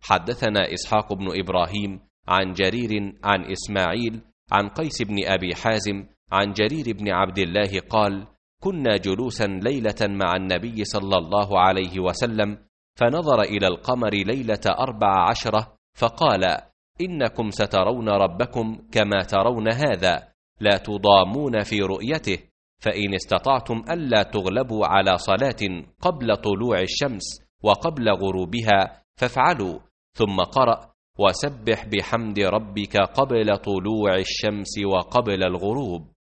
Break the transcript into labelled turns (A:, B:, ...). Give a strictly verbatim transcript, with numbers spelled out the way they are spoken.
A: حدثنا إسحاق بن إبراهيم عن جرير عن إسماعيل عن قيس بن أبي حازم عن جرير بن عبد الله قال: كنا جلوسا ليلة مع النبي صلى الله عليه وسلم، فنظر إلى القمر ليلة أربع عشرة فقال: إنكم سترون ربكم كما ترون هذا، لا تضامون في رؤيته، فإن استطعتم ألا تغلبوا على صلاة قبل طلوع الشمس وقبل غروبها فافعلوا. ثم قرأ: وسبح بحمد ربك قبل طلوع الشمس وقبل الغروب.